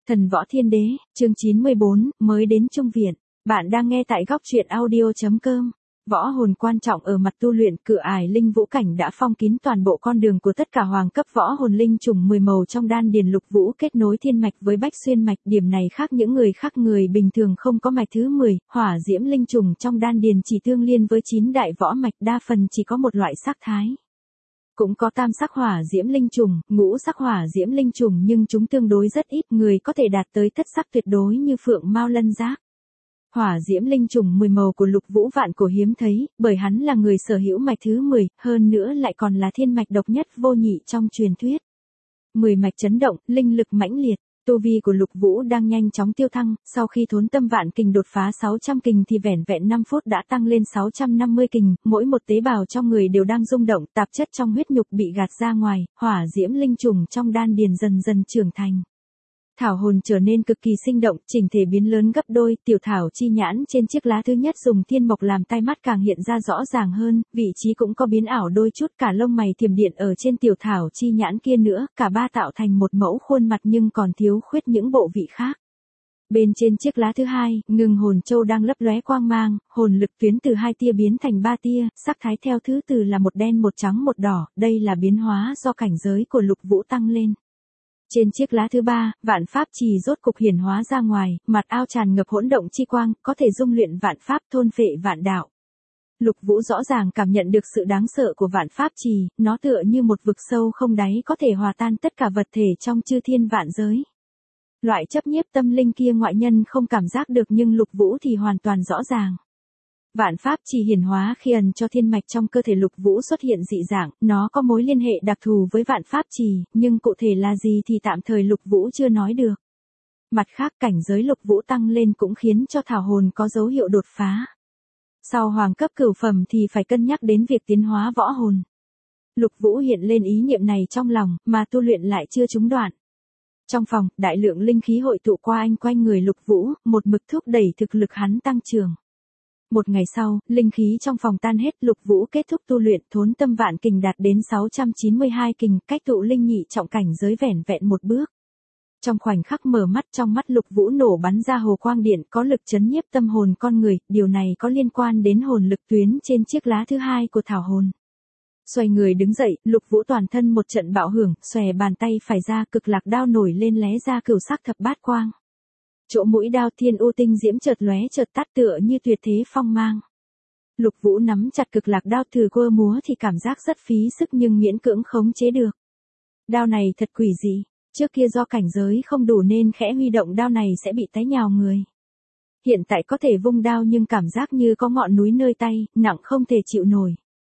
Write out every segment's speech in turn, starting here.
Thần Võ Thiên Đế, chương 94, mới đến Trung Viện. Bạn đang nghe tại góc truyện audio.com. Võ hồn quan trọng ở mặt tu luyện, cửa ải linh vũ cảnh đã phong kín toàn bộ con đường của tất cả hoàng cấp võ hồn linh trùng 10 màu trong đan điền lục vũ, kết nối thiên mạch với bách xuyên mạch. Điểm này khác những người bình thường không có mạch thứ 10, hỏa diễm linh trùng trong đan điền chỉ tương liên với 9 đại võ mạch, đa phần chỉ có một loại sắc thái. Cũng có tam sắc hỏa diễm linh trùng, ngũ sắc hỏa diễm linh trùng, nhưng chúng tương đối rất ít người có thể đạt tới thất sắc tuyệt đối như phượng mao lân giác. Hỏa diễm linh trùng 10 màu của lục vũ vạn cổ hiếm thấy, bởi hắn là người sở hữu mạch thứ 10, hơn nữa lại còn là thiên mạch độc nhất vô nhị trong truyền thuyết. 10 mạch chấn động, linh lực mãnh liệt. Tu vi của lục vũ đang nhanh chóng tiêu thăng, sau khi thốn tâm vạn kình đột phá 600 kình thì vẻn vẹn 5 phút đã tăng lên 650 kình, mỗi một tế bào trong người đều đang rung động, tạp chất trong huyết nhục bị gạt ra ngoài, hỏa diễm linh trùng trong đan điền dần dần trưởng thành. Thảo hồn trở nên cực kỳ sinh động, chỉnh thể biến lớn gấp đôi, tiểu thảo chi nhãn trên chiếc lá thứ nhất dùng thiên mộc làm tai mắt càng hiện ra rõ ràng hơn, vị trí cũng có biến ảo đôi chút, cả lông mày thiểm điện ở trên tiểu thảo chi nhãn kia nữa, cả ba tạo thành một mẫu khuôn mặt nhưng còn thiếu khuyết những bộ vị khác. Bên trên chiếc lá thứ hai, ngừng hồn châu đang lấp lóe quang mang, hồn lực tuyến từ 2 tia biến thành 3 tia, sắc thái theo thứ tự là một đen một trắng một đỏ, đây là biến hóa do cảnh giới của lục vũ tăng lên. Trên chiếc lá thứ ba, vạn pháp trì rốt cục hiển hóa ra ngoài, mặt ao tràn ngập hỗn động chi quang, có thể dung luyện vạn pháp, thôn phệ vạn đạo. Lục vũ rõ ràng cảm nhận được sự đáng sợ của vạn pháp trì, nó tựa như một vực sâu không đáy có thể hòa tan tất cả vật thể trong chư thiên vạn giới. Loại chấp nhiếp tâm linh kia ngoại nhân không cảm giác được nhưng lục vũ thì hoàn toàn rõ ràng. Vạn pháp trì hiển hóa khi ẩn cho thiên mạch trong cơ thể lục vũ xuất hiện dị dạng, nó có mối liên hệ đặc thù với vạn pháp trì, nhưng cụ thể là gì thì tạm thời lục vũ chưa nói được. Mặt khác, cảnh giới lục vũ tăng lên cũng khiến cho thảo hồn có dấu hiệu đột phá. Sau hoàng cấp cửu phẩm thì phải cân nhắc đến việc tiến hóa võ hồn. Lục vũ hiện lên ý niệm này trong lòng, mà tu luyện lại chưa trúng đoạn. Trong phòng, đại lượng linh khí hội tụ qua anh quanh người lục vũ, một mực thúc đẩy thực lực hắn tăng trưởng. Một ngày sau, linh khí trong phòng tan hết, lục vũ kết thúc tu luyện, thốn tâm vạn kình đạt đến 692 kình, cách tụ linh nhị trọng cảnh giới vẻn vẹn một bước. Trong khoảnh khắc mở mắt, trong mắt lục vũ nổ bắn ra hồ quang điện có lực chấn nhiếp tâm hồn con người, điều này có liên quan đến hồn lực tuyến trên chiếc lá thứ hai của thảo hồn. Xoay người đứng dậy, lục vũ toàn thân một trận bạo hưởng, xòe bàn tay phải ra, cực lạc đao nổi lên lóe ra cửu sắc thập bát quang. Chỗ mũi đao thiên u tinh diễm chợt lóe chợt tắt tựa như tuyệt thế phong mang. Lục vũ nắm chặt cực lạc đao thử quơ múa thì cảm giác rất phí sức nhưng miễn cưỡng khống chế được. Đao này thật quỷ dị, trước kia do cảnh giới không đủ nên khẽ huy động đao này sẽ bị té nhào người. Hiện tại có thể vung đao nhưng cảm giác như có ngọn núi nơi tay, nặng không thể chịu nổi.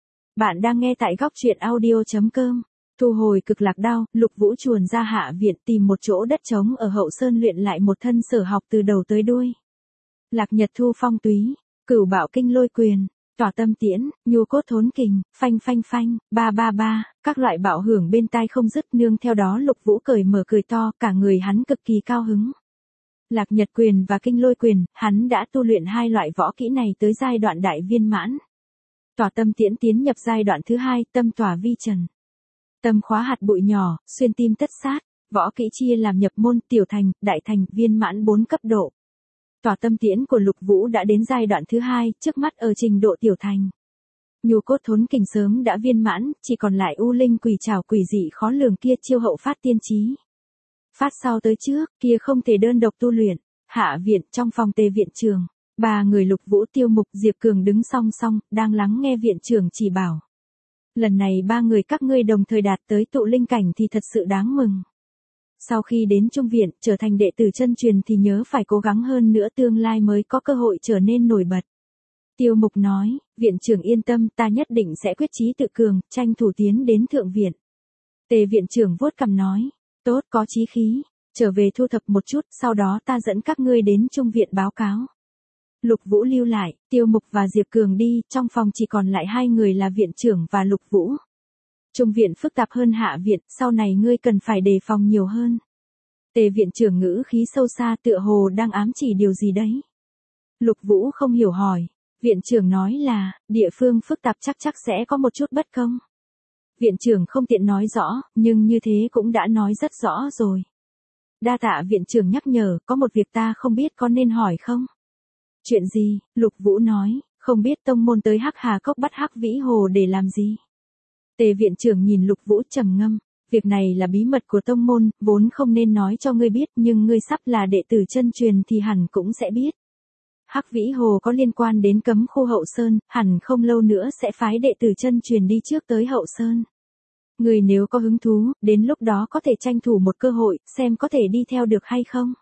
Bạn đang nghe tại góc truyện audio.com. Thu hồi cực lạc đao, lục vũ chuồn ra hạ viện tìm một chỗ đất trống ở hậu sơn luyện lại một thân sở học từ đầu tới đuôi. Lạc nhật thu phong túy, cửu bạo kinh lôi quyền, tỏa tâm tiễn, nhu cốt thốn kình, phanh phanh phanh, ba ba ba, các loại bạo hưởng bên tai không dứt, nương theo đó lục vũ cởi mở cười to, cả người hắn cực kỳ cao hứng. Lạc nhật quyền và kinh lôi quyền, hắn đã tu luyện hai loại võ kỹ này tới giai đoạn đại viên mãn. Tỏa tâm tiễn tiến nhập giai đoạn thứ hai, tâm tỏa vi trần. Tâm khóa hạt bụi nhỏ, xuyên tim tất sát, võ kỹ chia làm nhập môn, tiểu thành, đại thành, viên mãn 4 cấp độ. Tỏa tâm tiễn của lục vũ đã đến giai đoạn thứ hai, trước mắt ở trình độ tiểu thành. Nhu cốt thốn kình sớm đã viên mãn, chỉ còn lại u linh quỷ trảo quỷ dị khó lường kia chiêu hậu phát tiên trí. Phát sau tới trước, kia không thể đơn độc tu luyện. Hạ viện, trong phòng tề viện trường, ba người lục vũ, Tiêu Mục, Diệp Cường đứng song song, đang lắng nghe viện trưởng chỉ bảo. Lần này ba người các ngươi đồng thời đạt tới tụ linh cảnh thì thật sự đáng mừng. Sau khi đến trung viện, trở thành đệ tử chân truyền thì nhớ phải cố gắng hơn nữa, tương lai mới có cơ hội trở nên nổi bật. Tiêu Mục nói, viện trưởng yên tâm, ta nhất định sẽ quyết chí tự cường, tranh thủ tiến đến thượng viện. Tề viện trưởng vuốt cằm nói, tốt, có chí khí, trở về thu thập một chút, sau đó ta dẫn các ngươi đến trung viện báo cáo. Lục vũ lưu lại, Tiêu Mục và Diệp Cường đi, trong phòng chỉ còn lại hai người là viện trưởng và lục vũ. Trung viện phức tạp hơn hạ viện, sau này ngươi cần phải đề phòng nhiều hơn. Tề viện trưởng ngữ khí sâu xa tựa hồ đang ám chỉ điều gì đấy. Lục vũ không hiểu hỏi, viện trưởng nói là, địa phương phức tạp chắc sẽ có một chút bất công. Viện trưởng không tiện nói rõ, nhưng như thế cũng đã nói rất rõ rồi. Đa tạ viện trưởng nhắc nhở, có một việc ta không biết có nên hỏi không? Chuyện gì? Lục Vũ nói, không biết tông môn tới Hắc Hà Cốc bắt Hắc Vĩ Hồ để làm gì? Tề viện trưởng nhìn Lục Vũ trầm ngâm, việc này là bí mật của tông môn, vốn không nên nói cho ngươi biết, nhưng ngươi sắp là đệ tử chân truyền thì hẳn cũng sẽ biết. Hắc Vĩ Hồ có liên quan đến cấm khu Hậu Sơn, hẳn không lâu nữa sẽ phái đệ tử chân truyền đi trước tới Hậu Sơn. Người nếu có hứng thú, đến lúc đó có thể tranh thủ một cơ hội, xem có thể đi theo được hay không.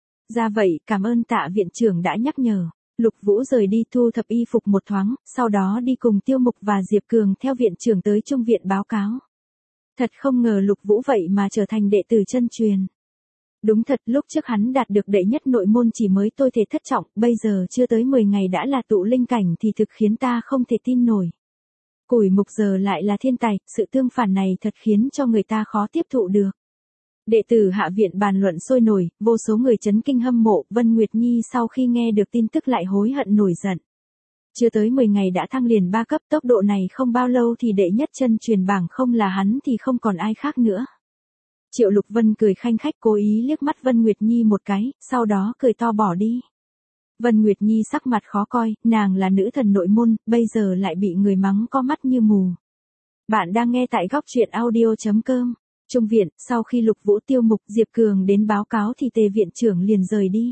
Ra vậy, cảm ơn Tạ viện trưởng đã nhắc nhở. Lục Vũ rời đi thu thập y phục một thoáng, sau đó đi cùng Tiêu Mục và Diệp Cường theo viện trưởng tới trung viện báo cáo. Thật không ngờ Lục Vũ vậy mà trở thành đệ tử chân truyền. Đúng thật, lúc trước hắn đạt được đệ nhất nội môn chỉ mới tôi thể thất trọng, bây giờ chưa tới 10 ngày đã là tụ linh cảnh thì thực khiến ta không thể tin nổi. Củi Mục giờ lại là thiên tài, sự tương phản này thật khiến cho người ta khó tiếp thụ được. Đệ tử hạ viện bàn luận sôi nổi, vô số người chấn kinh hâm mộ, Vân Nguyệt Nhi sau khi nghe được tin tức lại hối hận nổi giận. Chưa tới 10 ngày đã thăng liền 3 cấp, tốc độ này không bao lâu thì đệ nhất chân truyền bảng không là hắn thì không còn ai khác nữa. Triệu Lục Vân cười khanh khách cố ý liếc mắt Vân Nguyệt Nhi một cái, sau đó cười to bỏ đi. Vân Nguyệt Nhi sắc mặt khó coi, nàng là nữ thần nội môn, bây giờ lại bị người mắng có mắt như mù. Bạn đang nghe tại góc truyện audio.com. Trung viện, sau khi Lục Vũ Tiêu Mục Diệp Cường đến báo cáo thì Tề viện trưởng liền rời đi.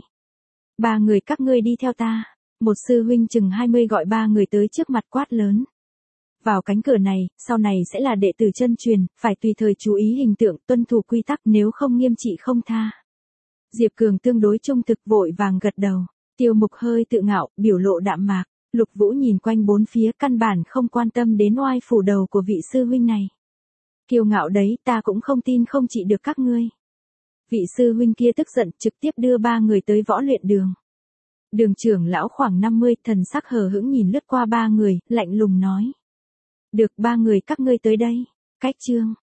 3 người các ngươi đi theo ta. Một sư huynh chừng 20 gọi 3 người tới trước mặt quát lớn. Vào cánh cửa này, sau này sẽ là đệ tử chân truyền, phải tùy thời chú ý hình tượng, tuân thủ quy tắc, nếu không nghiêm trị không tha. Diệp Cường tương đối trung thực vội vàng gật đầu. Tiêu Mục hơi tự ngạo, biểu lộ đạm mạc. Lục Vũ nhìn quanh bốn phía căn bản không quan tâm đến oai phủ đầu của vị sư huynh này. Kiêu ngạo đấy, ta cũng không tin không trị được các ngươi. Vị sư huynh kia tức giận trực tiếp đưa 3 người tới võ luyện đường. Đường trưởng lão khoảng 50, thần sắc hờ hững nhìn lướt qua 3 người, lạnh lùng nói. Được 3 người các ngươi tới đây. Cách chương.